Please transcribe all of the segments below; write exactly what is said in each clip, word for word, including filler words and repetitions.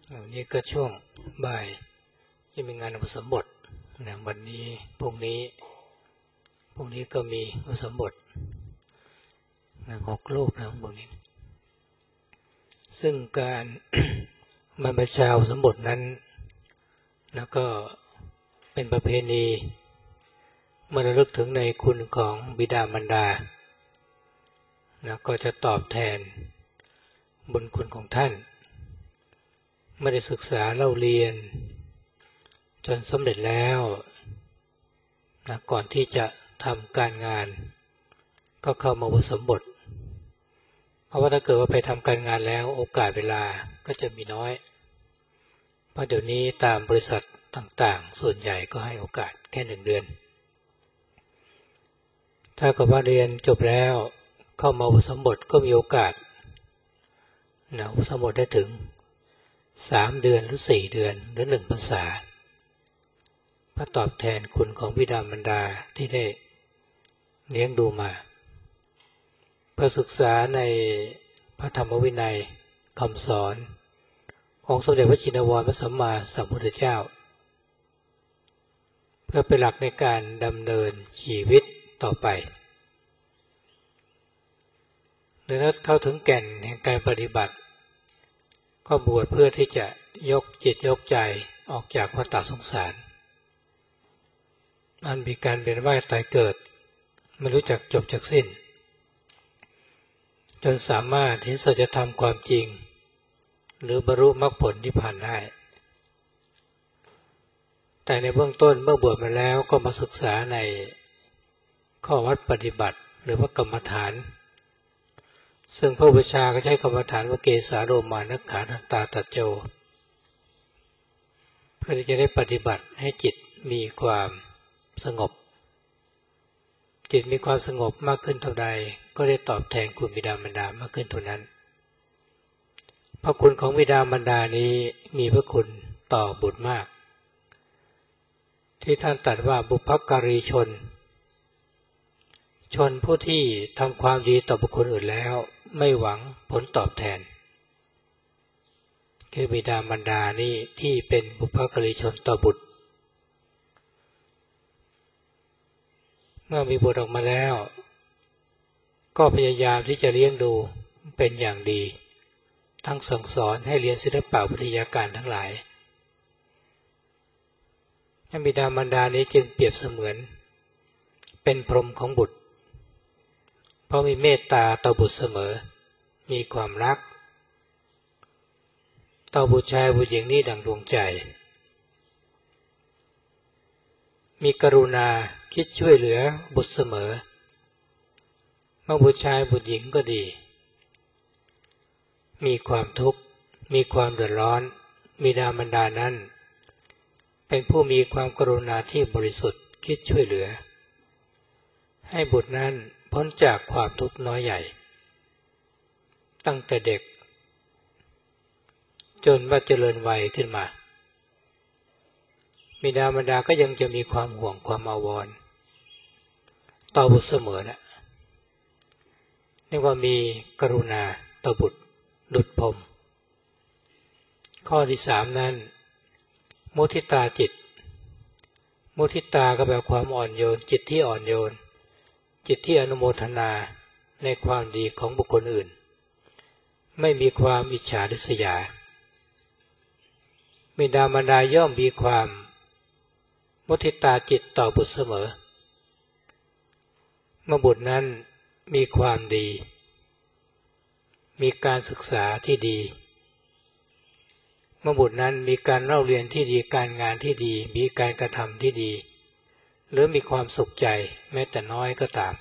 วันนี้ก็ช่วงบ่ายจะมีงานอุปสมบทนะวันนี้พรุ่งนี้พรุ่งนี้ก็มีอุปสมบทนะหกรูปนะพวกนี้ซึ่งการ บรรพชาอุปสมบทนั้นแล้วก็เป็นประเพณีเมื่อระลึกถึงในคุณของบิดามารดาแล้วก็จะตอบแทนบุญคุณของท่านไม่ได้ศึกษาเล่าเรียนจนสำเร็จแล้วนะก่อนที่จะทำการงานก็เข้ามาอุปสมบทเพราะว่าถ้าเกิดว่าไปทำการงานแล้วโอกาสเวลาก็จะมีน้อยเพราะเดี๋ยวนี้ตามบริษัทต่างๆส่วนใหญ่ก็ให้โอกาสแค่หนึ่งเดือนถ้ากับว่าเรียนจบแล้วเข้ามาอุปสมบทก็มีโอกาสนะอุปสมบทได้ถึงสามเดือนหรือสี่เดือนหรือหนึ่งพรรษาเพื่อตอบแทนคุณของบิดามารดาที่ได้เลี้ยงดูมาเพื่อศึกษาในพระธรรมวินัยคำสอนของสมเด็จพระชินวรพระสัมมาสัมพุทธเจ้าเพื่อเป็นหลักในการดำเนินชีวิตต่อไปเมื่อเข้าถึงแก่นแห่งการปฏิบัติก็บวชเพื่อที่จะยกจิตยกใจออกจากวัฏสงสารมันมีการเวียนว่ายตายเกิดไม่รู้จักจบจากสิ้นจนสามารถเห็นสัจธรรมความจริงหรือบรรลุมรรคผลนิพพานได้แต่ในเบื้องต้นเมื่อบวชมาแล้วก็มาศึกษาในข้อวัดปฏิบัติหรือว่ากรรมฐานซึ่งพระอุปชาก็ใช้กรรมฐานว่าเกสาโรมานักขานันตาตัจโจเพื่อที่จะได้ปฏิบัติให้จิตมีความสงบจิตมีความสงบมากขึ้นเท่าใดก็ได้ตอบแทนคุณบิดามารดามากขึ้นเท่านั้นพระคุณของบิดามารดานี้มีพระคุณต่อบุตรมากที่ท่านตรัสว่าบุพการีชนชนผู้ที่ทำความดีต่อบุคคลอื่นแล้วไม่หวังผลตอบแทนคือบิดามารดานี่ที่เป็นบุพการีชนต่อบุตรเมื่อมีบุตรออกมาแล้วก็พยายามที่จะเลี้ยงดูเป็นอย่างดีทั้งสั่งสอนให้เรียนศิลปะวิทยาการทั้งหลายบิดามารดานี้จึงเปรียบเสมือนเป็นพรหมของบุตรเพราะมีเมตตาต่อบุตรเสมอมีความรักต่อบุตรชายบุตรหญิงนี่ดังดวงใจมีกรุณาคิดช่วยเหลือบุตรเสมอเมื่อบุตรชายบุตรหญิงก็ดีมีความทุกข์มีความเดือดร้อนบิดามารดานั้นเป็นผู้มีความกรุณาที่บริสุทธิ์คิดช่วยเหลือให้บุตรนั้นพ้นจากความทุกข์น้อยใหญ่ตั้งแต่เด็กจนว่าเจริญวัยขึ้นมาบิดามารดาก็ยังจะมีความห่วงความอาวรณ์ต่อบุตรเสมอนะเรียกว่ามีกรุณาต่อบุตรดุจพรหมข้อที่สามนั้นมุทิตาจิตมุทิตาก็แปลความอ่อนโยนจิตที่อ่อนโยนจิตที่อนุโมทนาในความดีของบุคคลอื่นไม่มีความอิจฉาริษยาบิดามารดาย่อมมีความมุทิตาจิตต่อบุตรเสมอเมื่อบุตรนั้นมีความดีมีการศึกษาที่ดีเมื่อบุตรนั้นมีการเล่าเรียนที่ดีการงานที่ดีมีการกระทำที่ดีหรือมีความสุขใจแม้แต่น้อยก็ตาม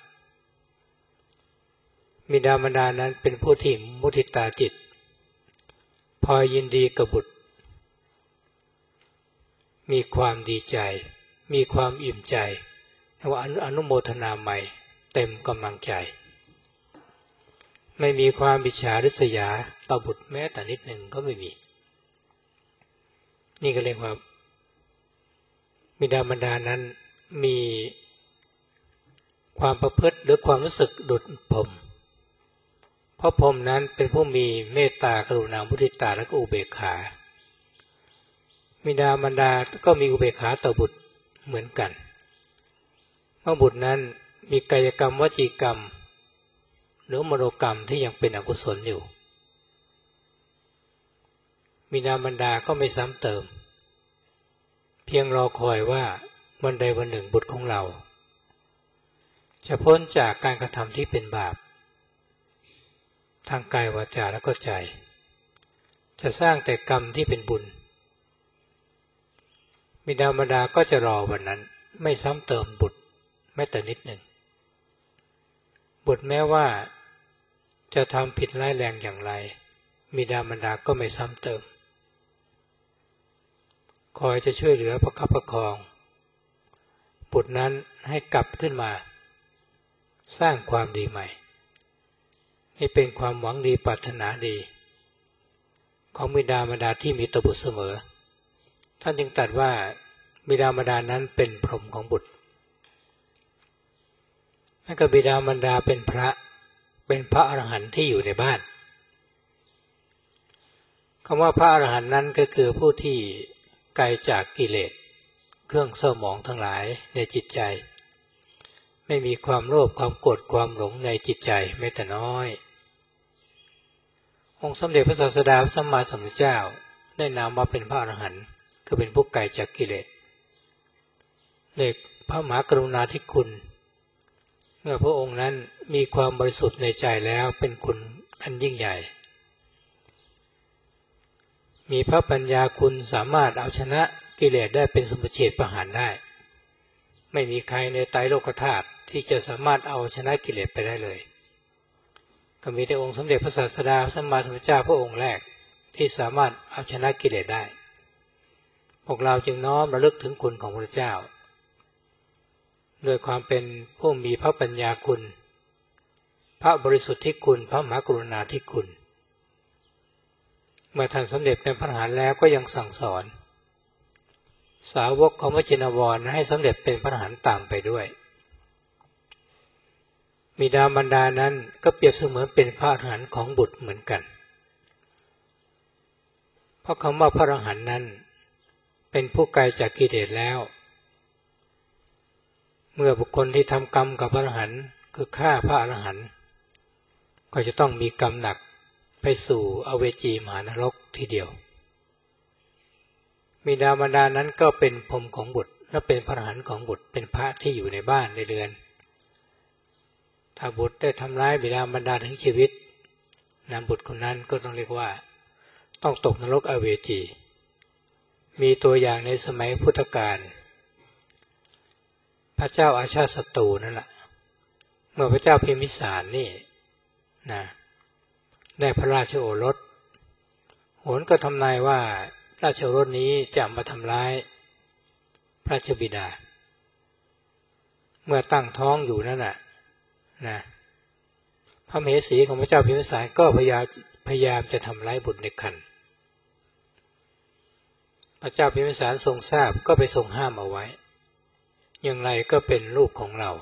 บิดามารดานั้นเป็นผู้ที่มุทิตาจิตพอยินดีกับบุตรมีความดีใจมีความอิ่มใจเรียกว่าอนุโมทนาใหม่เต็มกำลังใจไม่มีความอิจฉาริษยาต่อบุตรแม้แต่นิดหนึ่งก็ไม่มีนี่ก็เรียกว่าบิดามารดานั้นมีความประพฤติหรือความรู้สึกดุจพรหมเพราะพรหมนั้นเป็นผู้มีเมตตากรุณามุทิตาและก็อุเบกขาบิดามารดาก็มีอุเบกขาต่อบุตรเหมือนกันเมื่อบุตรนั้นมีกายกรรมวจีกรรมหรือมโนกรรมที่ยังเป็นอกุศลอยู่บิดามารดาก็ไม่ซ้ำเติมเพียงรอคอยว่าวันใดวันหนึ่งบุตรของเราจะพ้นจากการกระทำที่เป็นบาปทางกายวาจาและก็ใจจะสร้างแต่กรรมที่เป็นบุญบิดามารดาก็จะรอวันนั้นไม่ซ้ำเติมบุตรแม้แต่นิดหนึ่งบุตรแม้ว่าจะทำผิดร้ายแรงอย่างไรบิดามารดาก็ไม่ซ้ำเติมคอยจะช่วยเหลือประคับประคองบุตรนั้นให้กลับขึ้นมาสร้างความดีใหม่ให้เป็นความหวังดีปรารถนาดีของบิดามารดาที่มีต่อบุตรเสมอท่านจึงตรัสว่าบิดามารดานั้นเป็นพรหมของบุตรนั่นก็บิดามารดาเป็นพระเป็นพระอรหันต์ที่อยู่ในบ้านคำว่าพระอรหันต์นั้นก็คือผู้ที่ไกลจากกิเลสเครื่องเศร้าหมองทั้งหลายในจิตใจไม่มีความโลภความโกรธความหลงในจิตใจแม้แต่น้อยองค์สมเด็จพระศาสดาพระสัมมาสัมพุทธเจ้าได้นามว่าเป็นพระอรหันต์คือเป็นผู้ไกลจากกิเลสในพระมหากรุณาธิคุณเมื่อพระองค์นั้นมีความบริสุทธิ์ในใจแล้วเป็นคุณอันยิ่งใหญ่มีพระปัญญาคุณสามารถเอาชนะกิเลสได้เป็นสมุจเฉทประหารได้ไม่มีใครในไตรโลกธาตุที่จะสามารถเอาชนะกิเลสไปได้เลยก็มีแต่องค์สมเด็จพระศาสดาพระสัมมาสัมพุทธเจ้าพระองค์แรกที่สามารถเอาชนะกิเลสได้พวกเราจึงน้อมระลึกถึงคุณของพระเจ้าด้วยความเป็นผู้มีพระปัญญาคุณพระบริสุทธิคุณพระมหากรุณาธิคุณเมื่อท่านสมเด็จเป็นพระอรหันต์แล้วก็ยังสั่งสอนสาวกของพระชินวรให้สำเร็จเป็นพระอรหันต์ตามไปด้วยบิดามารดานั้นก็เปรียบเสมือนเป็นพระอรหันต์ของบุตรเหมือนกันเพราะคำว่าพระอรหันต์นั้นเป็นผู้ไกลจากกิเลสแล้วเมื่อบุคคลที่ทำกรรมกับพระอรหันต์คือฆ่าพระอรหันต์ก็จะต้องมีกรรมหนักไปสู่อเวจีมหานรกทีเดียวบิดามารดานั้นก็เป็นพรหมของบุตรและเป็นพระอรหันต์ของบุตรเป็นพระที่อยู่ในบ้านในเรือนถ้าบุตรได้ทำร้ายบิดามารดาถึงชีวิตนำบุตรคนนั้นก็ต้องเรียกว่าต้องตกนรกอเวจีมีตัวอย่างในสมัยพุทธกาลพระเจ้าอาชาติศัตรูนั่นแหละเมื่อพระเจ้าพิมพิสารนี่นะได้พระราชโอรสโหรก็ทำนายว่าราชโอรสนี้จะมาทำร้ายพระราชบิดาเมื่อตั้งท้องอยู่นั่นน่ะนะพระมเหสีของพระเจ้าพิมพิสารก็พยายามพยายามจะทำร้ายบุตรในครรภ์พระเจ้าพิมพิสารทรงทราบก็ไปทรงห้ามเอาไว้อย่างไรก็เป็นลูกของเรา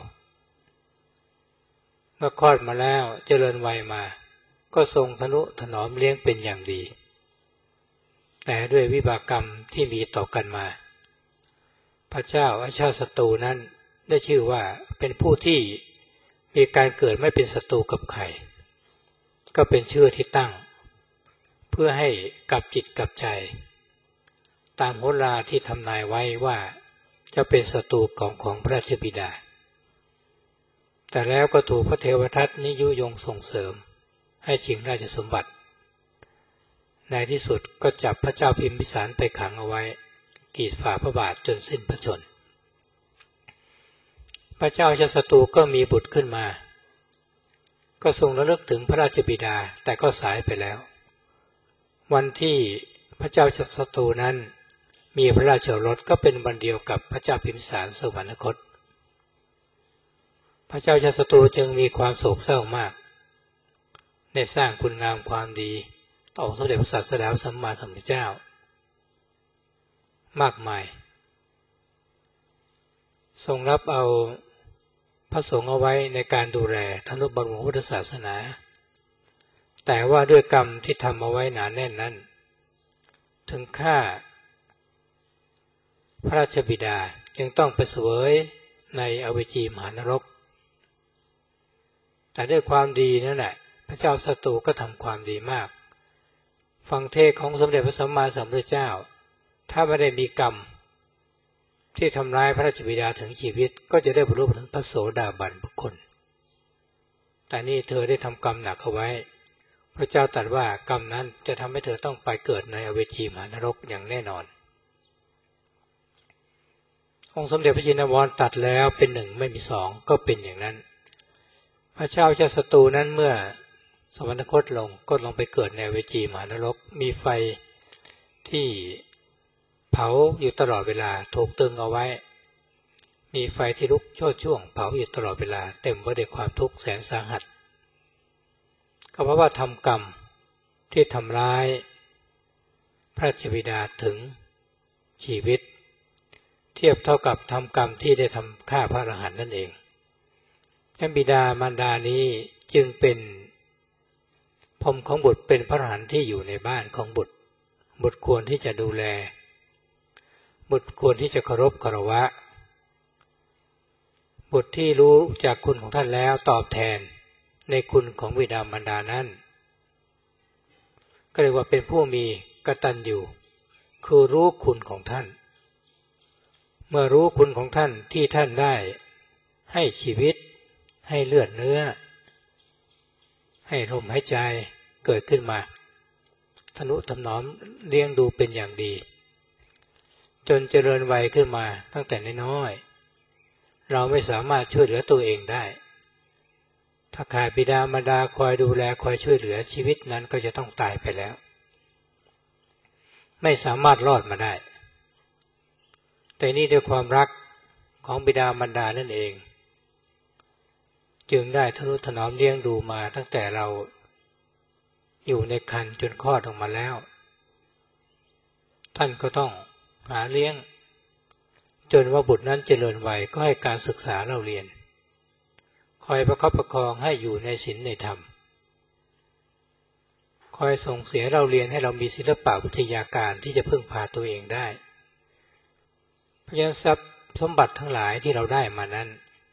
เมื่อคลอดมาแล้วเจริญวัยมาก็ทรงทนุถนอมเลี้ยงเป็นอย่างดีแต่ด้วยวิบากกรรมที่มีต่อกันมาพระเจ้าอาชาติศัตรูนั้นได้ชื่อว่าเป็นผู้ที่มีการเกิดไม่เป็นศัตรูกับใครก็เป็นชื่อที่ตั้งเพื่อให้กับจิตกับใจตามโหราที่ทำนายไว้ว่าจะเป็นศัตรูของของพระราชบิดาแต่แล้วก็ถูกพระเทวทัตนิยุยงส่งเสริมให้ชิงราชสมบัติในที่สุดก็จับพระเจ้าพิมพิสารไปขังเอาไว้กีดฝ่าพระบาทจนสิ้นพระชนม์พระเจ้าอาชาติศัตรูก็มีบุตรขึ้นมาก็ทรงระลึกถึงพระราชบิดาแต่ก็สายไปแล้ววันที่พระเจ้าอาชาติศัตรูนั้นมีพระราชโอรสก็เป็นวันเดียวกับพระเจ้าพิมพิสารสวรรคตพระเจ้าอาชาติศัตรูจึงมีความโศกเศร้ามากได้สร้างคุณงามความดีต่อองค์สมเด็จพระศาสดาสัมมาสัมพุทธเจ้ามากมายทรงรับเอาพระสงฆ์เอาไว้ในการดูแลธนุบำรุงพุทธศาสนาแต่ว่าด้วยกรรมที่ทำเอาไว้หนาแน่นนั้นถึงฆ่าพระราชบิดาจึงต้องไปเสวยในอเวจีมหานรกแต่ด้วยความดีนั่นแหละพระเจ้าศัตรูก็ทำความดีมากฟังเทศของสมเด็จพระสัมมาสัมพุทธเจ้าถ้าไม่ได้มีกรรมที่ทำร้ายพระราชบิดาถึงชีวิตก็จะได้บรรลุถึงพระโสดาบันบุคคลแต่นี่เธอได้ทำกรรมหนักเอาไว้พระเจ้าตรัสว่ากรรมนั้นจะทำให้เธอต้องไปเกิดในอเวจีมหานรกอย่างแน่นอนองค์สมเด็จพระจินวรตรัสแล้วเป็นหนึ่งไม่มีสองก็เป็นอย่างนั้นพระเจ้าเจ้าศัตรูนั้นเมื่อสวรรคตลงก็ลงไปเกิดในอเวจีมหานรกมีไฟที่เผาอยู่ตลอดเวลาถูกตึงเอาไว้มีไฟที่ลุกโชติช่วงเผาอยู่ตลอดเวลาเต็มไปด้วยความทุกข์แสนสาหัสก็เพราะว่าทำกรรมที่ทำร้ายพระราชบิดาถึงชีวิตเทียบเท่ากับทำกรรมที่ได้ทำฆ่าพระอรหันต์นั่นเองพระบิดามารดานี้จึงเป็นพรหมของบุตรเป็นพระอรหันต์ที่อยู่ในบ้านของบุตรบุตรควรที่จะดูแลบุตรควรที่จะเคารพคารวะบุตรที่รู้จากคุณของท่านแล้วตอบแทนในคุณของบิดามารดานั้นก็เรียกว่าเป็นผู้มีกตัญญูคือรู้คุณของท่านเมื่อรู้คุณของท่านที่ท่านได้ให้ชีวิตให้เลือดเนื้อให้ลมหายใจเกิดขึ้นมาทนุถนอมเลี้ยงดูเป็นอย่างดีจนเจริญวัยขึ้นมาตั้งแต่น้อยๆเราไม่สามารถช่วยเหลือตัวเองได้ถ้าขาดบิดามารดาคอยดูแลคอยช่วยเหลือชีวิตนั้นก็จะต้องตายไปแล้วไม่สามารถรอดมาได้แต่นี่ด้วยความรักของบิดามารดานั่นเองจึงได้ทนุถนอมเลี้ยงดูมาตั้งแต่เราอยู่ในครรภ์จนคลอดออกมาแล้วท่านก็ต้องหาเลี้ยงจนว่าบุตรนั้นเจริญวัยก็ให้การศึกษาเล่าเรียนคอยประคับประคองให้อยู่ในศีลในธรรมคอยส่งเสียเราเรียนให้เรามีศิลปะวิทยาการที่จะพึ่งพาตัวเองได้เพราะฉะนั้นทรัพย์สมบัติทั้งหลายที่เราได้มานั้น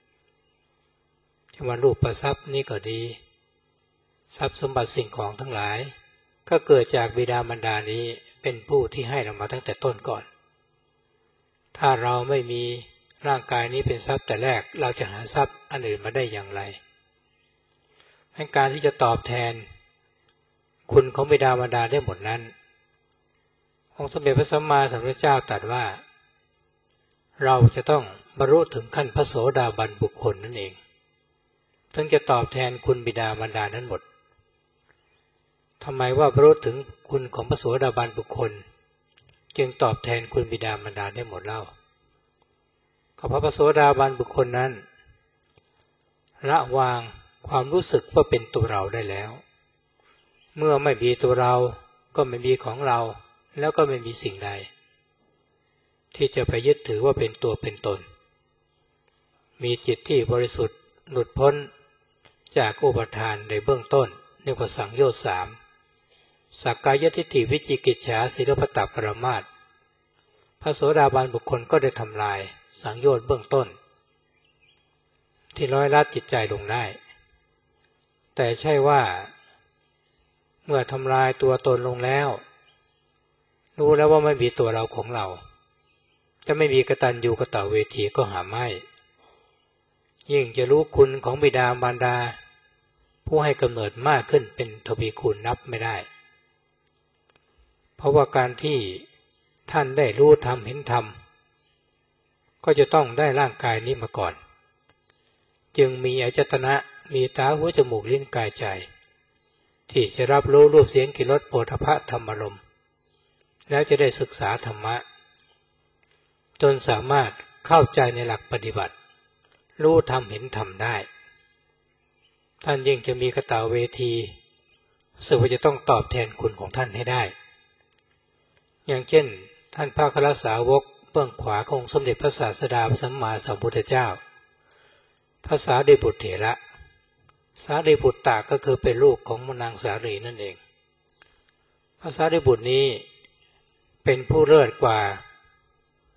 ที่ว่ารูปทรัพย์นี้ก็ดีทรัพย์สมบัติสิ่งของทั้งหลายก็เกิดจากบิดามารดานี้เป็นผู้ที่ให้เรามาตั้งแต่ต้นก่อนถ้าเราไม่มีร่างกายนี้เป็นทรัพย์แต่แรกเราจะหาทรัพย์อันอื่นมาได้อย่างไรให้การที่จะตอบแทนคุณของบิดามารดาได้หมดนั้นองค์สมเด็จพระสัมมาสัมพุทธเจ้าตรัสว่าเราจะต้องบรรลุถึงขั้นพระโสดาบันบุคคลนั่นเองถึงจะตอบแทนคุณบิดามารดานั้นหมดทำไมว่าบรรลุถึงคุณของพระโสดาบันบุคคลจึงตอบแทนคุณบิดามารดาได้หมดเล่าก็เพราะพระโสดาบันบุคคลนั้นละวางความรู้สึกว่าเป็นตัวเราได้แล้วเมื่อไม่มีตัวเราก็ไม่มีของเราแล้วก็ไม่มีสิ่งใดที่จะไปยึดถือว่าเป็นตัวเป็นตนมีจิตที่บริสุทธิ์หลุดพ้นจากอุปทานในเบื้องต้นเรียกว่าสังโยชน์สามสักกายทิฏฐิวิจิกิจฉาศีลพัตตปรามาสพระโสดาบันบุคคลก็ได้ทำลายสังโยชน์เบื้องต้นที่ร้อยลัดจิตใจลงได้แต่ใช่ว่าเมื่อทำลายตัวตนลงแล้วรู้แล้วว่าไม่มีตัวเราของเราจะไม่มีกตัญญูกตเวทีก็หาไม่ยิ่งจะรู้คุณของบิดามารดาผู้ให้กำเนิดมากขึ้นเป็นทวีคูณนับไม่ได้เพราะว่าการที่ท่านได้รู้ธรรมเห็นธรรมก็จะต้องได้ร่างกายนี้มาก่อนจึงมีอายตนะมีตาหูจมูกลิ้นกายใจที่จะรับรู้รูปเสียงกลิ่นรสโผฏฐัพพะธรรมารมณ์แล้วจะได้ศึกษาธรรมะจนสามารถเข้าใจในหลักปฏิบัติรู้ธรรมเห็นธรรมได้ท่านยิ่งจะมีกตเวทีซึ่งว่าจะต้องตอบแทนคุณของท่านให้ได้อย่างเช่นท่านพระคฤสาวกเบื้องขวาของสมเด็จพระศาสดาพระสัมมาสัมพุทธเจ้าพระสารีบุตรเถระสารีบุตรตาก็คือเป็นลูกของนางสารีนั่นเองพระสารีบุตรนี้เป็นผู้เลิศกว่า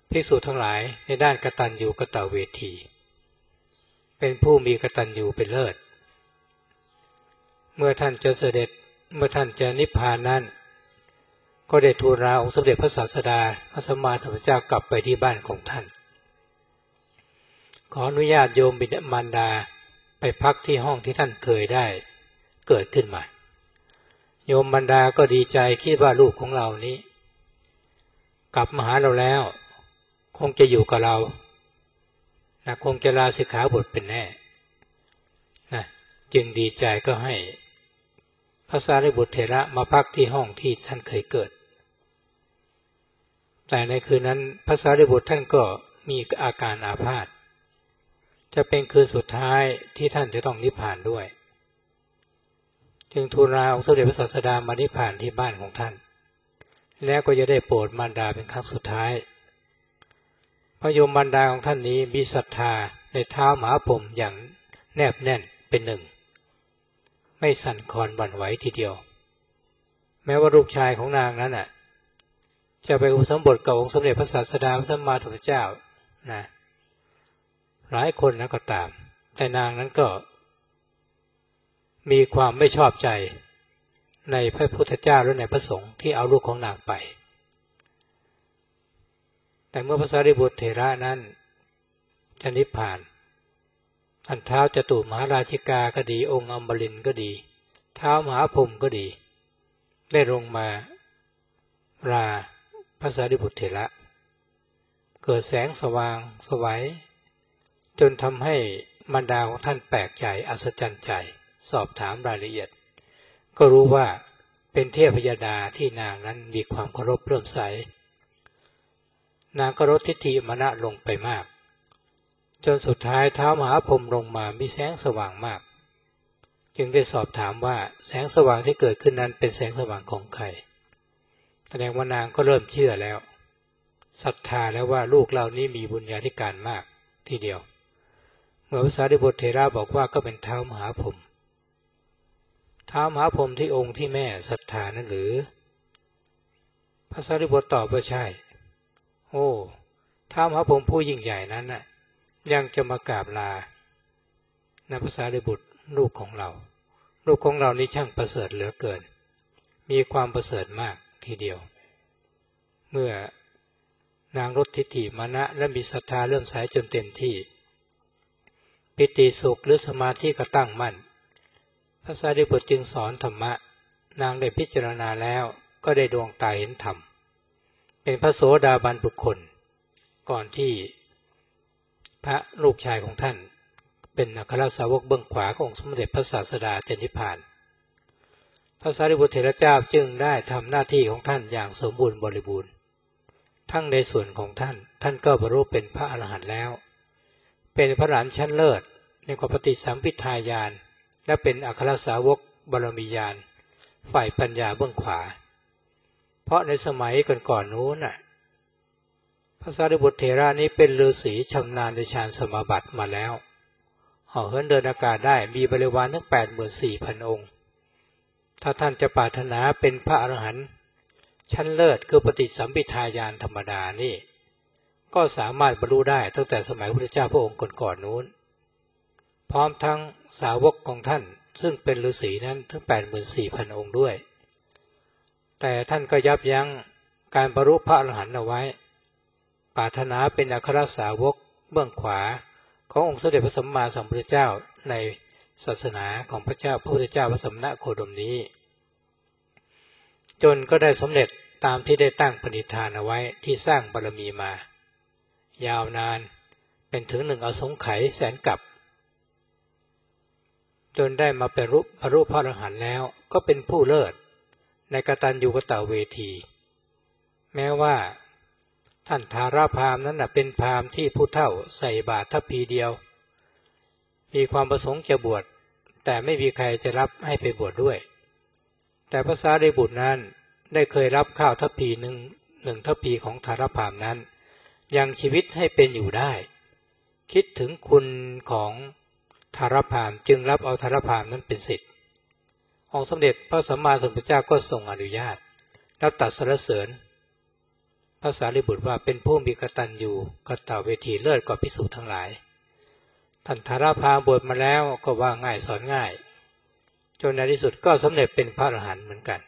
ภิกษุทั้งหลายในด้านกตัญญูกตเวทีเป็นผู้มีกตัญญูเป็นเลิศเมื่อท่านจะเสด็จเมื่อท่านจะนิพพานนั้นก็ได้ทูลลาองค์สมเด็จพระศาสดาพระสัมมาสัมพุทธเจ้ากลับไปที่บ้านของท่านขออนุญาตโยมบิดามารดาไปพักที่ห้องที่ท่านเคยได้เกิดขึ้นมาโยมมารดาก็ดีใจคิดว่าลูกของเรานี้กลับมาหาเราแล้วคงจะอยู่กับเรานะคงจะลาสิกขาบทเป็นแน่นะจึงดีใจก็ให้พระสารีบุตรเถระมาพักที่ห้องที่ท่านเคยเกิดแต่ในคืนนั้นพระสารีบุตรท่านก็มีอาการอาพาธจะเป็นคืนสุดท้ายที่ท่านจะต้องนิพพานด้วยจึงทูลลาองค์สมเด็จพระศาสดามานิพพานที่บ้านของท่านแล้วก็จะได้โปรดมารดาเป็นครั้งสุดท้ายพระโยมมารดาของท่านนี้มีศรัทธาในเท้ามหาพรหมอย่างแนบแน่นเป็นหนึ่งไม่สั่นคลอนหวั่นไหวทีเดียวแม้ว่าลูกชายของนางนั้นน่ะจะไปอุปสมบทกับองค์สมเด็จพระศาสดาพระสัมมาสัมพุทธเจ้านะหลายคนนะก็ตามแต่นางนั้นก็มีความไม่ชอบใจในพระพุทธเจ้าและในพระสงฆ์ที่เอาลูกของนางไปแต่เมื่อพระสารีบุตรเถระนั้นจะนิพพานท่านเท้าจตุมหาราชิกาก็ดีองค์อมรินทร์ก็ดีเท้ามหาพรหมก็ดีได้ลงมาราพระสารีบุตรเถระเกิดแสงสว่างสวัยจนทำให้มารดาของท่านแปลกใจอัศจรรย์ใจสอบถามรายละเอียดก็รู้ว่าเป็นเทพยดาที่นางนั้นมีความเคารพเลื่อมใสนางก็ลดทิฏฐิมานะลงไปมากจนสุดท้ายเท้ามหาพรหมลงมามีแสงสว่างมากจึงได้สอบถามว่าแสงสว่างที่เกิดขึ้นนั้นเป็นแสงสว่างของใครแสดงว่านางก็เริ่มเชื่อแล้วศรัทธาแล้วว่าลูกเรานี้มีบุญญาธิการมากทีเดียวเมื่อพระสารีบุตรเถระบอกว่าก็เป็นเท้ามหาพรหมเท้ามหาพรหมที่องค์ที่แม่ศรัทธานั้นหรือพระสารีบุตรตอบว่าใช่โอ้ท้ามหาพรหมผู้ยิ่งใหญ่นั้นน่ะยังจะมากราบลานะพระสารีบุตรลูกของเราลูกของเรานี่ช่างประเสริฐเหลือเกินมีความประเสริฐมากทีเดียวเมื่อนางลดทิฏฐิมานะและมีศรัทธาเริ่มใสจนเต็มที่ปิติสุขหรือสมาธิก็ตั้งมั่นพระสารีบุตรจึงสอนธรรมะนางได้พิจารณาแล้วก็ได้ดวงตาเห็นธรรมเป็นพระโสดาบันบุคคลก่อนที่พระลูกชายของท่านเป็นอัครสาวกเบื้องขวาขององค์สมเด็จพระศาสดาจะนิพพานพระสารีบุตรเถระเจ้าจึงได้ทำหน้าที่ของท่านอย่างสมบูรณ์บริบูรณ์ทั้งในส่วนของท่านท่านก็บรรลุเป็นพระอรหันต์แล้วเป็นพระอรหันต์ชั้นเลิศในความปฏิสัมภิทาญาณและเป็นอัครสาวกบารมีญาณฝ่ายปัญญาเบื้องขวาเพราะในสมัยก่อนๆนู้นน่ะพระสารีบุตรเถระนี้เป็นฤาษีชำนาญในฌานสมาบัติมาแล้วเหาะเหินเดินอากาศได้มีบริวารทั้ง แปดหมื่นสี่พัน องค์ถ้าท่านจะปรารถนาเป็นพระอรหันต์ชั้นเลิศคือปฏิสัมภิทาญาณธรรมดานี่ก็สามารถบรรลุได้ตั้งแต่สมัยพระพุทธเจ้าพระองค์ก่อนๆนู้นพร้อมทั้งสาวกของท่านซึ่งเป็นฤาษีนั้นถึง แปดหมื่นสี่พัน องค์ด้วยแต่ท่านก็ยับยั้งการบรรลุพระอรหันต์เอาไว้ปรารถนาเป็นอัครสาวกเบื้องขวาขององค์สมเด็จพระสัมมาสัมพุทธเจ้าในศาสนาของพระเจ้าพระพุทธเจ้าพระสัมมาโคดมนี้จนก็ได้สำเร็จตามที่ได้ตั้งปณิธานเอาไว้ที่สร้างบารมีมายาวนานเป็นถึงหนึ่งอสงไขยแสนกับจนได้มาเป็นรูปบรรลุพระอรหันต์แล้วก็เป็นผู้เลิศในกตัญญูกตเวทีแม้ว่าท่านทาราพราหมณ์นั้นเป็นพราหมณ์ที่ผู้เฒ่าใส่บาตรทัพพีเดียวมีความประสงค์จะบวชแต่ไม่มีใครจะรับให้ไปบวชด้วยแต่พระสารีบุตรนั้นได้เคยรับข้าวทัพพีหนึ่งหนึ่งทัพพีของทาราพราหมณ์นั้นยังชีวิตให้เป็นอยู่ได้คิดถึงคุณของทาราพราหมณ์จึงรับเอาทาราพราหมณ์นั้นเป็นศิษย์องค์สมเด็จพระสัมมาสัมพุทธเจ้าก็ทรงอนุญาตแล้วตรัสสรรเสริญพระสารีบุตรว่าเป็นผู้มีกตัญญูกตเวทีเลิศกว่าภิกษุทั้งหลายท่านทาราพาบวชมาแล้วก็ว่าง่ายสอนง่ายจนในที่สุดก็สำเร็จเป็นพระอรหันต์เหมือนกัน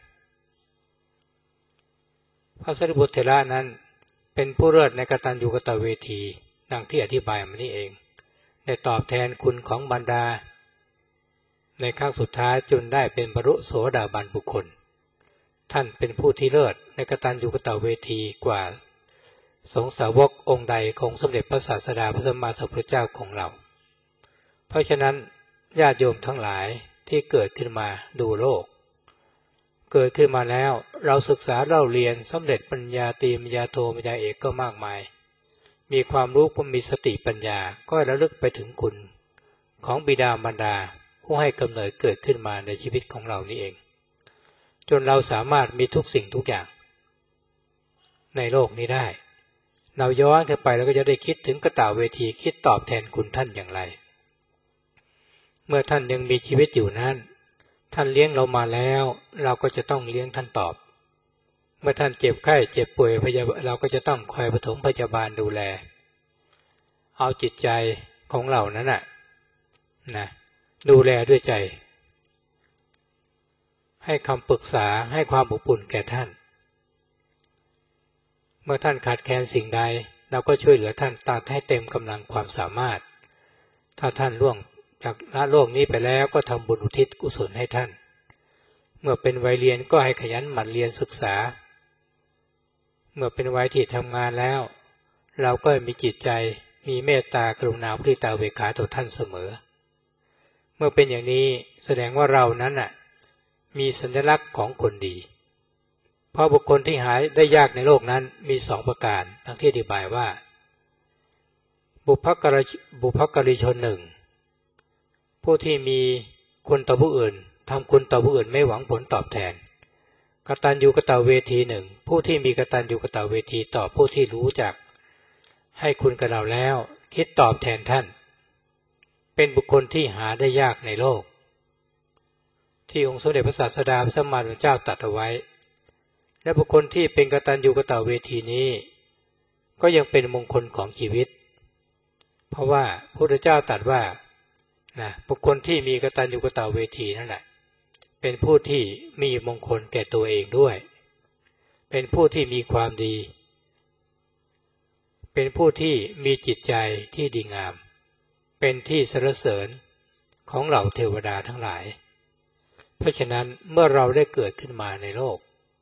พระสารีบุตรเถระนั้นเป็นผู้เลิศในกตัญญูกตเวทีดังที่อธิบายมานี้เองได้ตอบแทนคุณของบรรดาในครั้งสุดท้ายจนได้เป็นบรรลุโสดาบันบุคคลท่านเป็นผู้ที่เลิศในกตัญญูกตเวทีกว่าสงฆ์สาวกองค์ใดของสมเด็จพระศาสดาพระสัมมาสัมพุทธเจ้าของเราเพราะฉะนั้นญาติโยมทั้งหลายที่เกิดขึ้นมาดูโลกเกิดขึ้นมาแล้วเราศึกษาเล่าเรียนสำเร็จปัญญาตรีปัญญาโทปัญญาเอกก็มากมายมีความรู้ก็มีสติปัญญาก็ระลึกไปถึงคุณของบิดามารดาผู้ให้กำเนิดเกิดขึ้นมาในชีวิตของเรานี่เองจนเราสามารถมีทุกสิ่งทุกอย่างในโลกนี้ได้เราย้อนขึ้นไปแล้วก็จะได้คิดถึงกตเวทีคิดตอบแทนคุณท่านอย่างไรเมื่อท่านยังมีชีวิตอยู่นั้นท่านเลี้ยงเรามาแล้วเราก็จะต้องเลี้ยงท่านตอบเมื่อท่านเจ็บไข้เจ็บป่วยพยาเราก็จะต้องคอยปฐมพยาบาลดูแลเอาจิตใจของเรานั้นน่ะนะดูแลด้วยใจให้คำปรึกษาให้ความอบอุ่นแก่ท่านเมื่อท่านขาดแคลนสิ่งใดเราก็ช่วยเหลือท่านตามให้เต็มกำลังความสามารถถ้าท่านล่วงจากละโลกนี้ไปแล้วก็ทำบุญอุทิศกุศลให้ท่านเมื่อเป็นวัยเรียนก็ให้ขยันหมั่นเรียนศึกษาเมื่อเป็นวัยที่ทำงานแล้วเราก็มีจิตใจมีเมตตากรุณามุทิตาเวขาต่อท่านเสมอเมื่อเป็นอย่างนี้แสดงว่าเรานั้นน่ะมีสัญลักษณ์ของคนดีเพราะบุคคลที่หายได้ยากในโลกนั้นมีสองประการดังที่อธิบายว่าบุพกริบุพกริชนหนึ่งผู้ที่มีคุณต่อผู้อื่นทำคุณต่อผู้อื่นไม่หวังผลตอบแทนกตัญญูกตเวทีหนึ่งผู้ที่มีกตัญญูกตเวทีต่อผู้ที่รู้จักให้คุณกับเราแล้วคิดตอบแทนท่านเป็นบุคคลที่หาได้ยากในโลกที่องค์สมเด็จพระศาสดาพระสัมมาสัมพุทธเจ้าตรัสเอาไว้และบุคคลที่เป็นกตัญญูกตเวทีนี้ก็ยังเป็นมงคลของชีวิตเพราะว่าพระพุทธเจ้าตรัสว่านะบุคคลที่มีกตัญญูกตเวทีนั่นแหละเป็นผู้ที่มีมงคลแก่ตัวเองด้วยเป็นผู้ที่มีความดีเป็นผู้ที่มีจิตใจที่ดีงามเป็นที่สรรเสริญของเหล่าเทวดาทั้งหลายเพราะฉะนั้นเมื่อเราได้เกิดขึ้นมาในโลก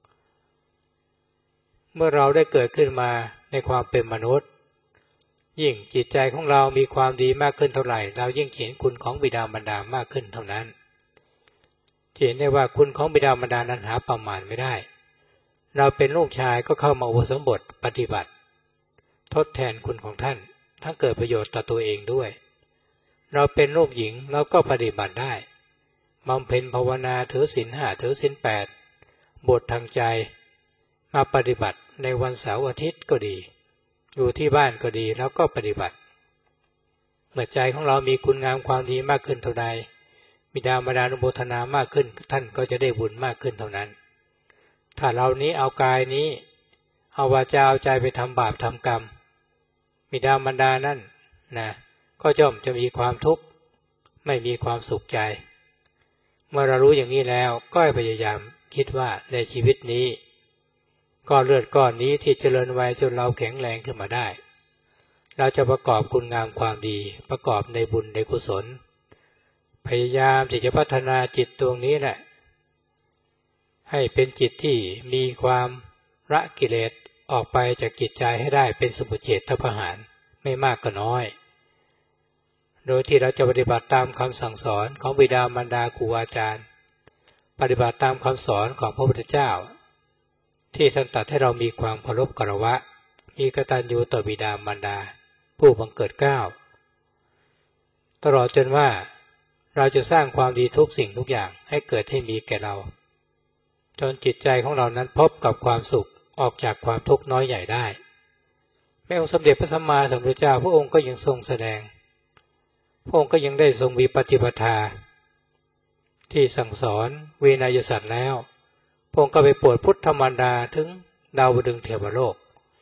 เมื่อเราได้เกิดขึ้นมาในความเป็นมนุษย์ยิ่งจิตใจของเรามีความดีมากขึ้นเท่าไหร่เรายิ่งเห็นคุณของบิดามารดามากขึ้นเท่านั้นเห็นได้ว่าคุณของบิดามารดานั้นหาประมาณไม่ได้เราเป็นลูกชายก็เข้ามาอุปสมบทปฏิบัติทดแทนคุณของท่านทั้งเกิดประโยชน์ต่อตัวเองด้วยเราเป็นลูกหญิงเราก็ปฏิบัติได้บำเพ็ญภาวนาถือศีลห้าถือศีลแปดบททางใจมาปฏิบัติในวันเสาร์อาทิตย์ก็ดีอยู่ที่บ้านก็ดีแล้วก็ปฏิบัติเมื่อใจของเรามีคุณงามความดีมากขึ้นเท่าใดบิดามารดาอนุโมทนามากขึ้นท่านก็จะได้บุญมากขึ้นเท่านั้นถ้าเรานี้เอากายนี้เอาวาจาเอาใจไปทำบาปทำกรรมบิดามารดานั่นนะก็ย่อมจะมีความทุกข์ไม่มีความสุขใจเมื่อเรารู้อย่างนี้แล้วก็พยายามคิดว่าในชีวิตนี้ก้อนเลือดก้อนนี้ที่เจริญวัยจนเราแข็งแรงขึ้นมาได้เราจะประกอบคุณงามความดีประกอบในบุญในกุศลพยายามที่จะพัฒนาจิตตรงนี้แหละให้เป็นจิตที่มีความละกิเลสออกไปจากจิตใจให้ได้เป็นสมุจเฉทประหารไม่มากก็น้อยโดยที่เราจะปฏิบัติตามคำสั่งสอนของบิดามารดาครูอาจารย์ปฏิบัติตามคำสอนของพระพุทธเจ้าที่ท่านตรัสให้เรามีความเคารพกรวะมีกตัญญูต่อบิดามารดาผู้บังเกิดเกล้าตลอดจนว่าเราจะสร้างความดีทุกสิ่งทุกอย่างให้เกิดให้มีแก่เราจนจิตใจของเรานั้นพบกับความสุขออกจากความทุกข์น้อยใหญ่ได้แม้องค์สมเด็จพระสัมมาสัมพุทธเจ้าพระองค์ก็ยังทรงแสดงพระองค์ก็ยังได้ทรงมีปฏิปทาที่สั่งสอนเวนยสัตว์แล้วพระองค์ก็ไปโปรดพุทธมารดาถึงดาวดึงส์เทวโลก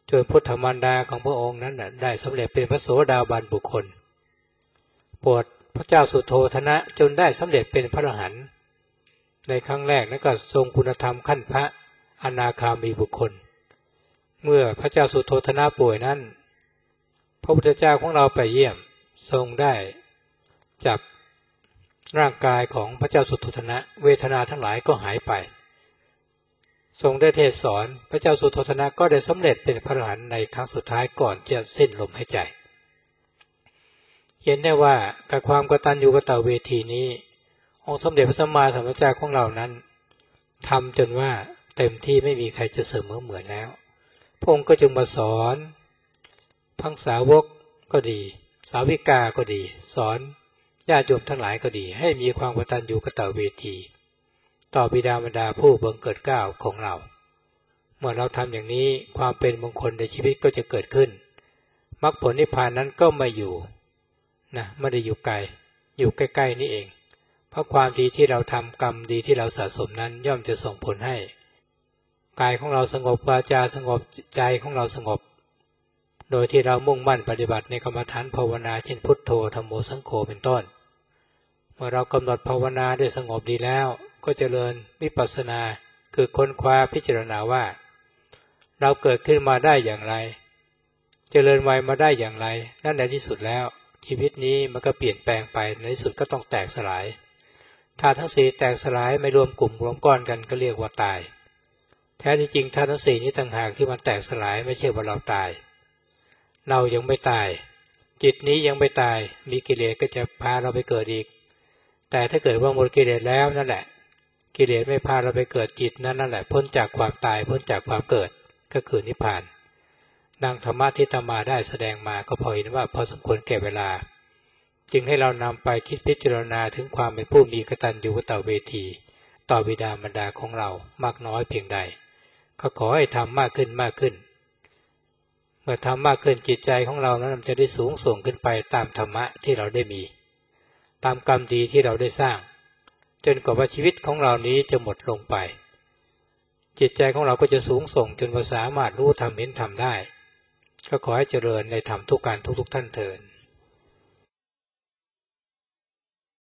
จนพุทธมารดาของพระองค์นั้นได้สำเร็จเป็นพระโสดาบันบุคคลโปรดพระเจ้าสุโธทนะจนได้สำเร็จเป็นพระอรหันต์ในครั้งแรกนั้นก็ทรงคุณธรรมขั้นพระอนาคามีบุคคลเมื่อพระเจ้าสุโธทนะป่วยนั้นพระพุทธเจ้าของเราไปเยี่ยมทรงได้จับร่างกายของพระเจ้าสุโธทนะเวทนาทั้งหลายก็หายไปทรงได้เทศสอนพระเจ้าสุโธทนะก็ได้สำเร็จเป็นพระอรหันต์ในครั้งสุดท้ายก่อนจะสิ้นลมหายใจเห็นได้ว่ากับความกตัญญูกตเวทีนี้องค์สมเด็จพระสัมมาสัมพุทธเจ้าของเรานั้นทำจนว่าเต็มที่ไม่มีใครจะเสมอเหมือนแล้วพระองค์ก็จึงมาสอนพังสาวกก็ดีสาวิกาก็ดีสอนญาติโยมทั้งหลายก็ดีให้มีความกตัญญูกตเวทีต่อบิดามารดาผู้บังเกิดเกล้าของเราเมื่อเราทำอย่างนี้ความเป็นมงคลในชีวิตก็จะเกิดขึ้นมรรคผลนิพพานนั้นก็ไม่อยู่นะไม่ได้อยู่ไกลอยู่ใกล้ๆนี่เองเพราะความดีที่เราทำกรรมดีที่เราสะสมนั้นย่อมจะส่งผลให้กายของเราสงบวาจาสงบใจของเราสงบโดยที่เรามุ่งมั่นปฏิบัติในกรรมฐานภาวนาเช่นพุทโธธัมโมสังโฆเป็นต้นเมื่อเรากำหนดภาวนาได้สงบดีแล้วก็เจริญวิปัสสนาคือค้นคว้าพิจารณาว่าเราเกิดขึ้นมาได้อย่างไรเจริญวัยมาได้อย่างไรนั่นในที่สุดแล้วชีวิตนี้มันก็เปลี่ยนแปลงไปในที่สุดก็ต้องแตกสลายธาตุทั้งสี่แตกสลายไม่รวมกลุ่มรวมก้อนกันก็เรียกว่าตายแท้ที่จริงธาตุทั้งสี่นี้ต่างหากที่มันแตกสลายไม่ใช่ว่าเราตายเรายังไม่ตายจิตนี้ยังไม่ตายมีกิเลสก็จะพาเราไปเกิดอีกแต่ถ้าเกิดว่าหมดกิเลสแล้วนั่นแหละกิเลสไม่พาเราไปเกิดจิตนั้นนั่นแหละพ้นจากความตายพ้นจากความเกิดก็คือนิพพานดังธรรมะที่ธรรมาได้แสดงมาก็พอเห็นว่าพอสมควรแก่เวลาจึงให้เรานำไปคิดพิจารณาถึงความเป็นผู้มีกตัญญูกตเวทีต่อบิดามารดาของเรามากน้อยเพียงใดก็ขอให้ทำมากขึ้นมากขึ้นเมื่อทำมากขึ้นจิตใจของเรานั้นจะได้สูงส่งขึ้นไปตามธรรมะที่เราได้มีตามกรรมดีที่เราได้สร้างจนกว่าชีวิตของเรานี้จะหมดลงไปจิตใจของเราก็จะสูงส่งจนว่าสามารถรู้ธรรมเห็นธรรมได้ก็ขอให้เจริญในธรรมทุกการทุกๆท่านเถิด